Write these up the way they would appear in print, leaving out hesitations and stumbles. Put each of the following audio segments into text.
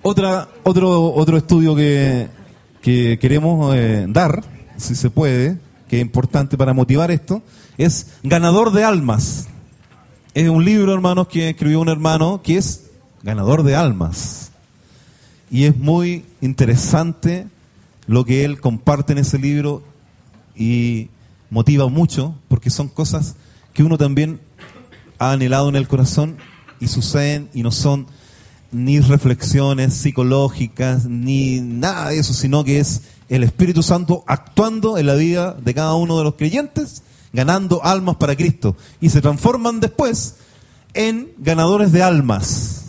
Otro estudio que queremos dar, si se puede, que es importante para motivar esto, es Ganador de Almas. Es un libro, hermanos, que escribió un hermano que es ganador de almas. Y es muy interesante lo que él comparte en ese libro y motiva mucho, porque son cosas que uno también ha anhelado en el corazón y suceden y no son ni reflexiones psicológicas ni nada de eso, sino que es el Espíritu Santo actuando en la vida de cada uno de los creyentes, ganando almas para Cristo, y se transforman después en ganadores de almas,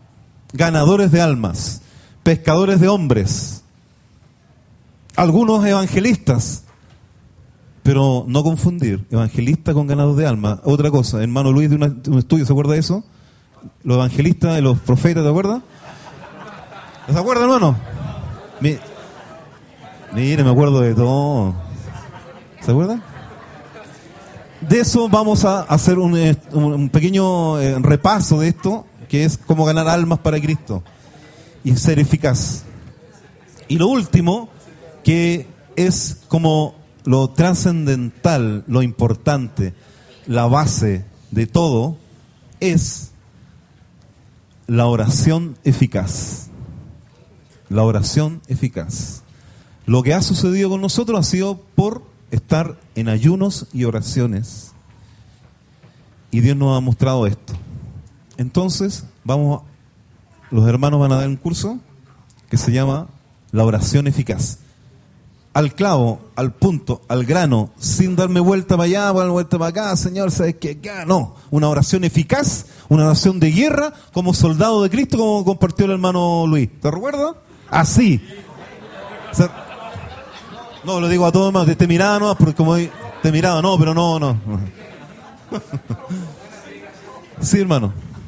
pescadores de hombres, algunos evangelistas, pero no confundir evangelista con ganador de almas. Otra cosa, hermano Luis de un estudio, ¿se acuerda de eso? Los evangelistas, los profetas, ¿te acuerdas? ¿Se acuerda, hermano? Mire, me acuerdo de todo. ¿Se acuerda? De eso vamos a hacer un pequeño repaso de esto, que es cómo ganar almas para Cristo y ser eficaz. Y lo último, que es como lo trascendental, lo importante, la base de todo, es la oración eficaz. La oración eficaz. Lo que ha sucedido con nosotros ha sido por estar en ayunos y oraciones. Y Dios nos ha mostrado esto. Entonces, los hermanos van a dar un curso que se llama la oración eficaz. Al clavo, al punto, al grano, sin darme vuelta para allá, vuelta para acá, Señor, ¿sabes qué? No, una oración eficaz, una oración de guerra, como soldado de Cristo, como compartió el hermano Luis. ¿Te recuerdas? Así. No, lo digo a todos más, te miraba nomás, porque como te miraba, no, pero no. Sí, hermano.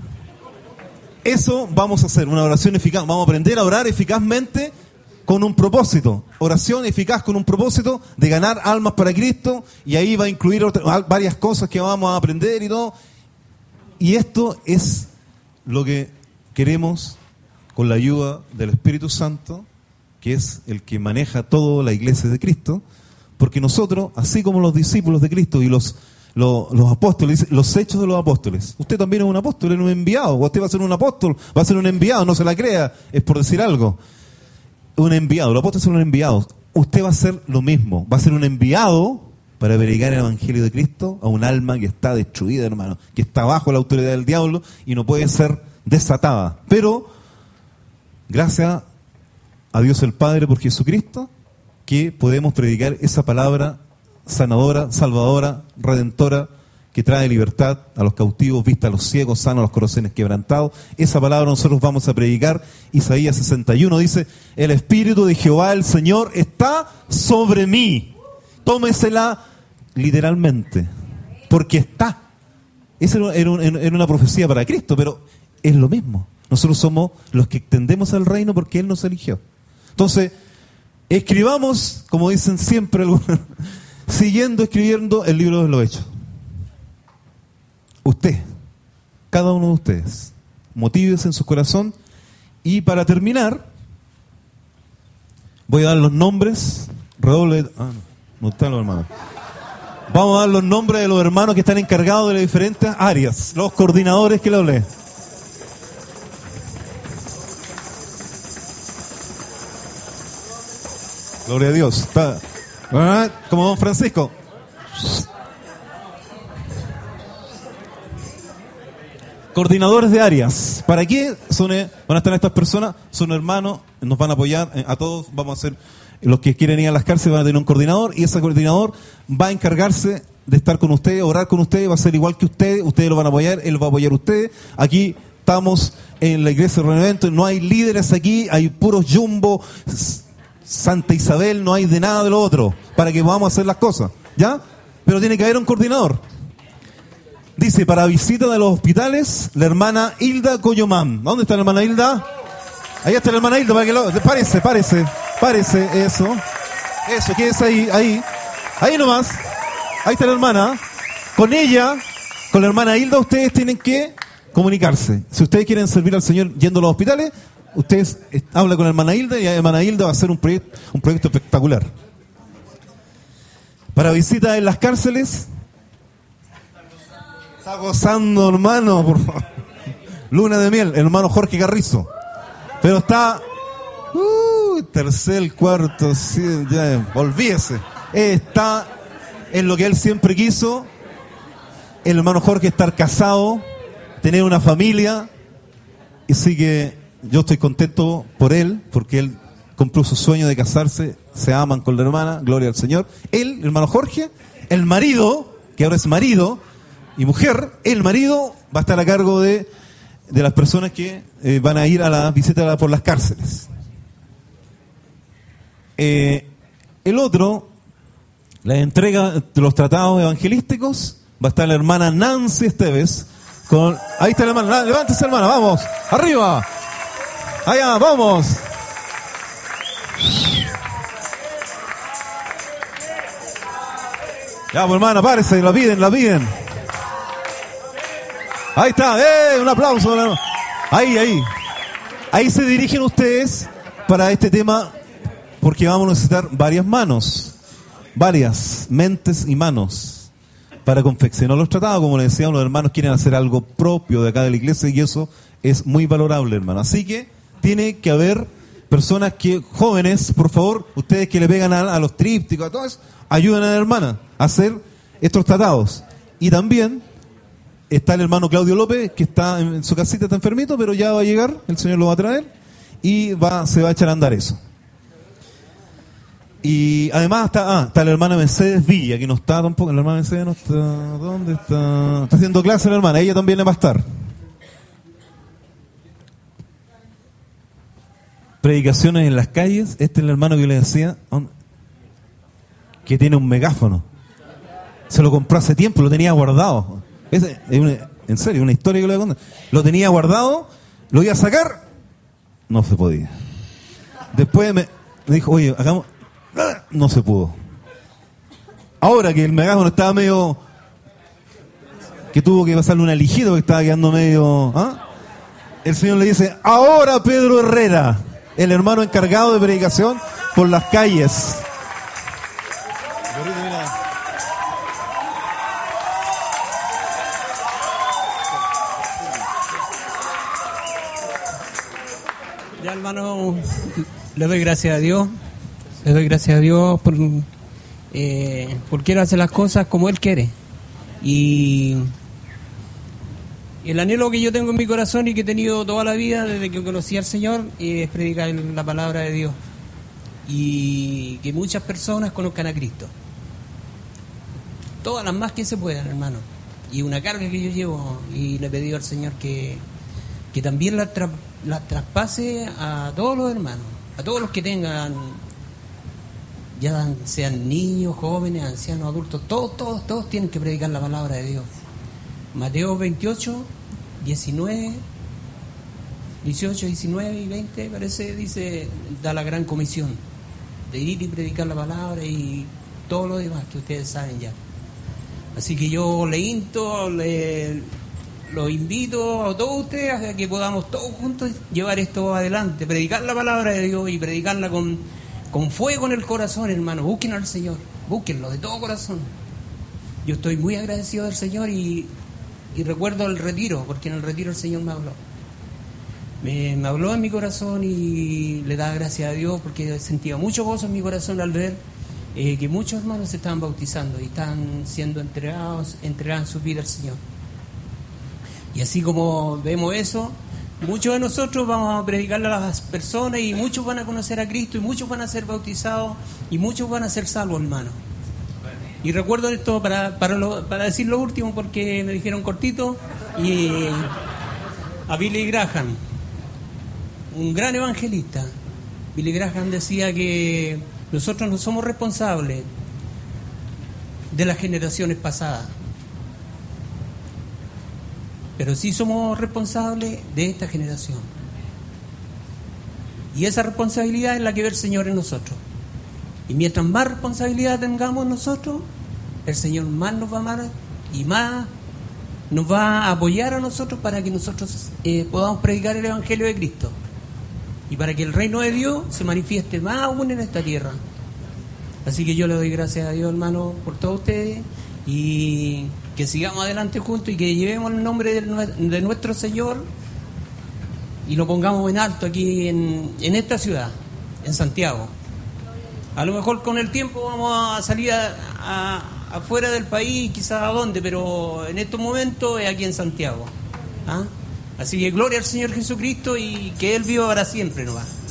Eso vamos a hacer, una oración eficaz. Vamos a aprender a orar eficazmente con un propósito. Oración eficaz con un propósito de ganar almas para Cristo, y ahí va a incluir varias cosas que vamos a aprender y todo. Y esto es lo que queremos con la ayuda del Espíritu Santo, que es el que maneja toda la iglesia de Cristo, porque nosotros, así como los discípulos de Cristo y los apóstoles, los hechos de los apóstoles, usted también es un apóstol, es un enviado, usted va a ser un apóstol, va a ser un enviado, no se la crea, es por decir algo. Un enviado, los apóstoles son un enviado. Usted va a ser lo mismo, va a ser un enviado para predicar el Evangelio de Cristo a un alma que está destruida, hermano, que está bajo la autoridad del diablo y no puede ser desatada. Pero, gracias a Dios el Padre por Jesucristo, que podemos predicar esa palabra sanadora, salvadora, redentora, que trae libertad a los cautivos, vista a los ciegos, sana a los corazones quebrantados. Esa palabra nosotros vamos a predicar. Isaías 61 dice: el Espíritu de Jehová el Señor está sobre mí. Tómesela literalmente, porque está. Esa era una profecía para Cristo, pero es lo mismo. Nosotros somos los que extendemos al reino porque Él nos eligió. Entonces, escribamos, como dicen siempre algunos, escribiendo el libro de los Hechos. Usted, cada uno de ustedes, motívese en su corazón. Y para terminar, voy a dar los nombres. No están los hermanos. Vamos a dar los nombres de los hermanos que están encargados de las diferentes áreas, los coordinadores que le hablé. Gloria a Dios. Está, como don Francisco. Coordinadores de áreas. ¿Para qué van a estar estas personas? Son hermanos, nos van a apoyar a todos. Vamos a hacer, los que quieren ir a las cárceles van a tener un coordinador, y ese coordinador va a encargarse de estar con ustedes, orar con ustedes, va a ser igual que ustedes lo van a apoyar, él va a apoyar a ustedes. Aquí estamos en la iglesia de Renevento, no hay líderes aquí, hay puros jumbo, Santa Isabel, no hay de nada de lo otro, para que podamos hacer las cosas, ¿ya? Pero tiene que haber un coordinador. Dice, para visita de los hospitales, la hermana Hilda Coyomán. ¿Dónde está la hermana Hilda? Ahí está la hermana Hilda, para que lo... Parece, eso, quédese ahí nomás. Ahí está la hermana. Con ella, con la hermana Hilda, ustedes tienen que comunicarse. Si ustedes quieren servir al Señor yendo a los hospitales, ustedes hablan con la hermana Hilda y la hermana Hilda va a hacer un proyecto espectacular. Para visitas en las cárceles. Está gozando, hermano, por favor. Luna de miel, el hermano Jorge Carrizo. Pero está... tercer, cuarto, sí, ya, olvídese. Está en lo que él siempre quiso. El hermano Jorge estar casado, tener una familia. Y sí que yo estoy contento por él, porque él cumplió su sueño de casarse. Se aman con la hermana, gloria al Señor. Él, el hermano Jorge, el marido, que ahora es marido y mujer, el marido va a estar a cargo de las personas que van a ir a la visita por las cárceles. El otro, la entrega de los tratados evangelísticos, va a estar la hermana Nancy Esteves. Ahí está la hermana, levántese hermana, vamos, arriba, allá, vamos. Ya, pues hermana, párese, la piden. Ahí está, un aplauso. Ahí se dirigen ustedes para este tema, porque vamos a necesitar varias mentes y manos para confeccionar los tratados. Como les decíamos, los hermanos quieren hacer algo propio de acá de la iglesia y eso es muy valorable, hermano. Así que tiene que haber personas jóvenes, por favor, ustedes que le pegan a los trípticos, a todo eso, ayuden a la hermana a hacer estos tratados. Y también está el hermano Claudio López, que está en su casita, está enfermito, pero ya va a llegar, el Señor lo va a traer y se va a echar a andar eso. Y además está la hermana Mercedes Villa, que no está tampoco. La hermana Mercedes no está. ¿Dónde está? Está haciendo clase la hermana, ella también le va a estar. Predicaciones en las calles. Este es el hermano que le decía, que tiene un megáfono. Se lo compró hace tiempo, lo tenía guardado. En serio, una historia que le voy a contar. Lo tenía guardado, lo iba a sacar, no se podía. Después me dijo, oye, hagamos. No se pudo. Ahora que el megáfono estaba medio, que tuvo que pasarle una lijita porque estaba quedando medio, el Señor le dice, ahora Pedro Herrera, el hermano encargado de predicación por las calles. Ya, hermano, le doy gracias a Dios. Le doy gracias a Dios porque Él hace las cosas como Él quiere. Y el anhelo que yo tengo en mi corazón y que he tenido toda la vida desde que conocí al Señor es predicar la palabra de Dios. Y que muchas personas conozcan a Cristo. Todas las más que se puedan, hermano. Y una carga que yo llevo y le he pedido al Señor que también la traspase a todos los hermanos, a todos los que tengan, ya sean niños, jóvenes, ancianos, adultos, todos tienen que predicar la palabra de Dios. Mateo 28, 19, 18, 19 y 20, parece, dice, da la gran comisión de ir y predicar la palabra y todo lo demás que ustedes saben ya. Así que yo los invito a todos ustedes a que podamos todos juntos llevar esto adelante, predicar la palabra de Dios y predicarla con fuego en el corazón, hermano. Busquen al Señor, búsquenlo de todo corazón. Yo estoy muy agradecido del Señor y recuerdo el retiro, porque en el retiro el Señor me habló. Me habló en mi corazón y le daba gracias a Dios porque sentía mucho gozo en mi corazón al ver que muchos hermanos se estaban bautizando y están siendo entregados su vida al Señor. Y así como vemos eso, muchos de nosotros vamos a predicarle a las personas y muchos van a conocer a Cristo y muchos van a ser bautizados y muchos van a ser salvos, hermano. Y recuerdo esto para decir lo último porque me dijeron cortito, y a Billy Graham, un gran evangelista. Billy Graham decía que nosotros no somos responsables de las generaciones pasadas, pero sí somos responsables de esta generación. Y esa responsabilidad es la que ve el Señor en nosotros. Y mientras más responsabilidad tengamos nosotros, el Señor más nos va a amar y más nos va a apoyar a nosotros para que nosotros podamos predicar el Evangelio de Cristo. y para que el reino de Dios se manifieste más aún en esta tierra. Así que yo le doy gracias a Dios, hermano, por todos ustedes, y que sigamos adelante juntos y que llevemos el nombre de nuestro Señor y lo pongamos en alto aquí en esta ciudad, en Santiago. A lo mejor con el tiempo vamos a salir afuera del país, quizás a dónde, pero en estos momentos es aquí en Santiago. ¿Ah? Así que gloria al Señor Jesucristo y que Él viva para siempre nomás.